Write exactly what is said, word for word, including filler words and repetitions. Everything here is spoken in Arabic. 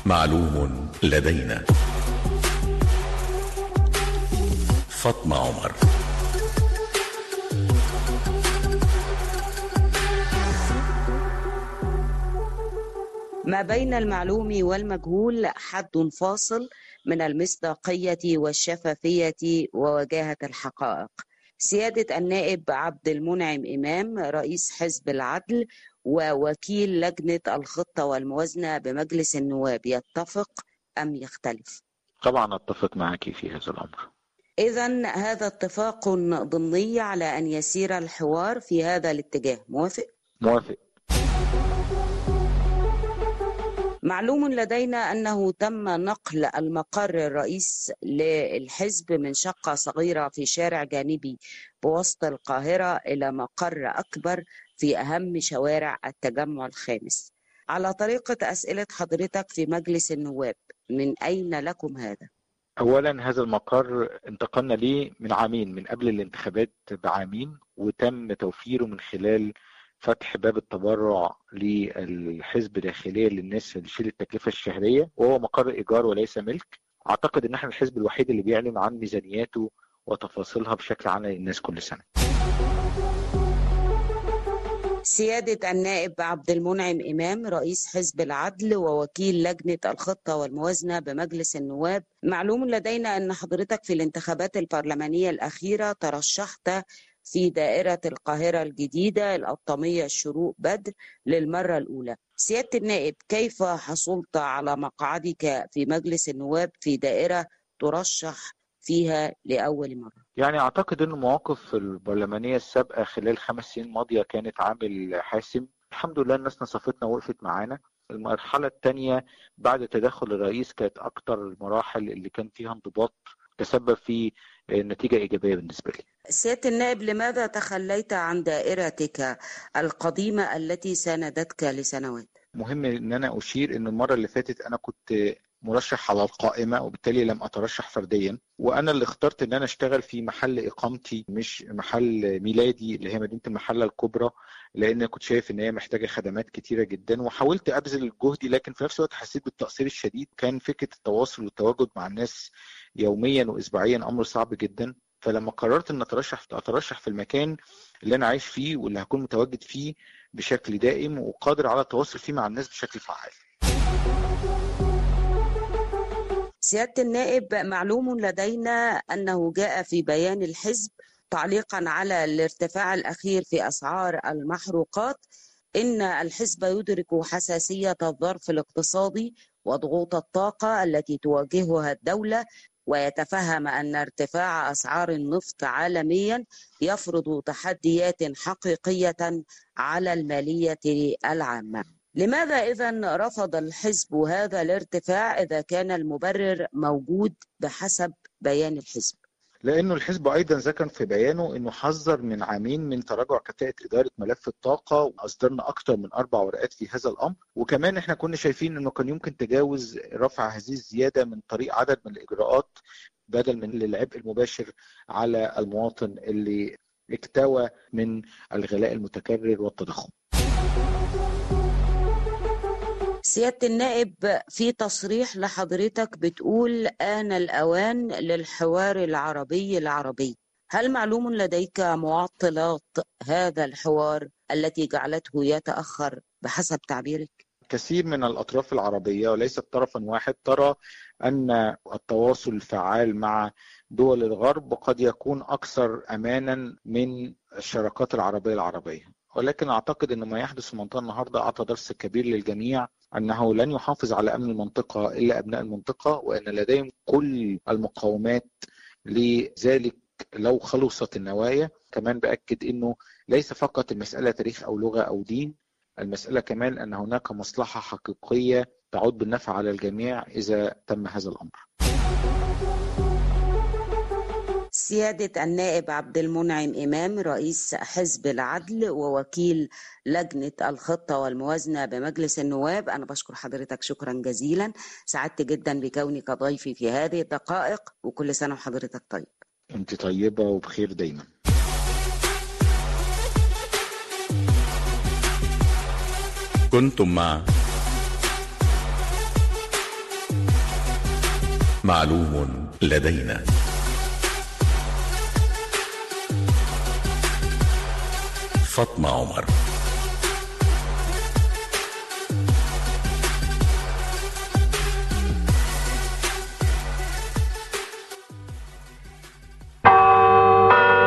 معلوم لدينا. فاطمة عمر. ما بين المعلوم والمجهول حد فاصل من المصداقية والشفافية ووجاهة الحقائق. سيادة النائب عبد المنعم إمام رئيس حزب العدل ووكيل لجنة الخطة والموازنة بمجلس النواب، يتفق أم يختلف؟ طبعا أتفق معك في هذا الأمر. إذن هذا اتفاق ضمني على أن يسير الحوار في هذا الاتجاه، موافق؟ موافق. معلوم لدينا أنه تم نقل المقر الرئيس للحزب من شقة صغيرة في شارع جانبي بوسط القاهرة إلى مقر أكبر في أهم شوارع التجمع الخامس. على طريقة أسئلة حضرتك في مجلس النواب، من أين لكم هذا؟ أولا هذا المقر انتقلنا ليه من عامين، من قبل الانتخابات بعامين، وتم توفيره من خلال فتح باب التبرع للحزب داخليا للناس اللي تشيل التكلفة الشهرية، وهو مقر إيجار وليس ملك. أعتقد إن احنا الحزب الوحيد اللي بيعلن عن ميزانياته وتفاصيلها بشكل عام للناس كل سنة. سيادة النائب عبد المنعم إمام رئيس حزب العدل ووكيل لجنة الخطة والموازنة بمجلس النواب، معلوم لدينا أن حضرتك في الانتخابات البرلمانية الأخيرة ترشحت في دائرة القاهرة الجديدة القطامية الشروق بدر للمرة الأولى. سيادة النائب، كيف حصلت على مقعدك في مجلس النواب في دائرة ترشح فيها لأول مرة؟ يعني أعتقد أن المواقف البرلمانية السابقة خلال خمس سنين ماضية كانت عامل حاسم. الحمد لله الناس نصفتنا ووقفت معانا. المرحلة الثانية بعد تدخل الرئيس كانت أكتر المراحل اللي كان فيها انضباط تسبب في نتيجة إيجابية بالنسبة لي. سيادة النائب، لماذا تخليت عن دائرتك القديمة التي ساندتك لسنوات؟ مهم أن أنا أشير أن المرة اللي فاتت أنا كنت مرشح على القائمة، وبالتالي لم أترشح فرديا، وأنا اللي اخترت أن أنا أشتغل في محل إقامتي مش محل ميلادي اللي هي مدينة المحلة الكبرى، لأن كنت شايف أن هي محتاجة خدمات كتيرة جدا، وحاولت أبذل جهدي، لكن في نفس الوقت حسيت بالتقصير الشديد. كان فكرة التواصل والتواجد مع الناس يوميا وأسبوعيا أمر صعب جدا. فلما قررت أن أترشح أترشح في المكان اللي أنا عايش فيه واللي هكون متواجد فيه بشكل دائم وقادر على التواصل فيه مع الناس بشكل فعال. سيادة النائب، معلوم لدينا أنه جاء في بيان الحزب تعليقا على الارتفاع الأخير في أسعار المحروقات إن الحزب يدرك حساسية الظرف الاقتصادي وضغوط الطاقة التي تواجهها الدولة، ويتفهم أن ارتفاع أسعار النفط عالميا يفرض تحديات حقيقية على المالية العامة. لماذا إذن رفض الحزب هذا الارتفاع إذا كان المبرر موجود بحسب بيان الحزب؟ لأنه الحزب أيضا ذكر في بيانه أنه حذر من عامين من تراجع كفاءة إدارة ملف الطاقة، وأصدرنا أكثر من أربع ورقات في هذا الأمر. وكمان إحنا كنا شايفين أنه كان يمكن تجاوز رفع هذه الزيادة من طريق عدد من الإجراءات بدل من العبء المباشر على المواطن اللي اكتوى من الغلاء المتكرر والتضخم. سيادة النائب، في تصريح لحضرتك بتقول آن الأوان للحوار العربي العربي. هل معلوم لديك معطلات هذا الحوار التي جعلته يتأخر بحسب تعبيرك؟ كثير من الأطراف العربية وليس طرفا واحد ترى أن التواصل الفعال مع دول الغرب قد يكون أكثر أمانا من الشراكات العربية العربية، ولكن أعتقد أن ما يحدث في المنطقة النهاردة أعطى درس كبير للجميع أنه لن يحافظ على أمن المنطقة إلا أبناء المنطقة، وأن لديهم كل المقومات لذلك لو خلصت النوايا. كمان بأكد أنه ليس فقط المسألة تاريخ أو لغة أو دين، المسألة كمان أن هناك مصلحة حقيقية تعود بالنفع على الجميع إذا تم هذا الأمر. سيادة النائب عبد المنعم إمام رئيس حزب العدل ووكيل لجنة الخطة والموازنة بمجلس النواب، أنا بشكر حضرتك شكرا جزيلا. سعدت جدا بكونك ضيفي في هذه الدقائق، وكل سنة وحضرتك طيب. أنت طيبة وبخير دايما. كنتم مع معلوم لدينا. فاطمة عمر.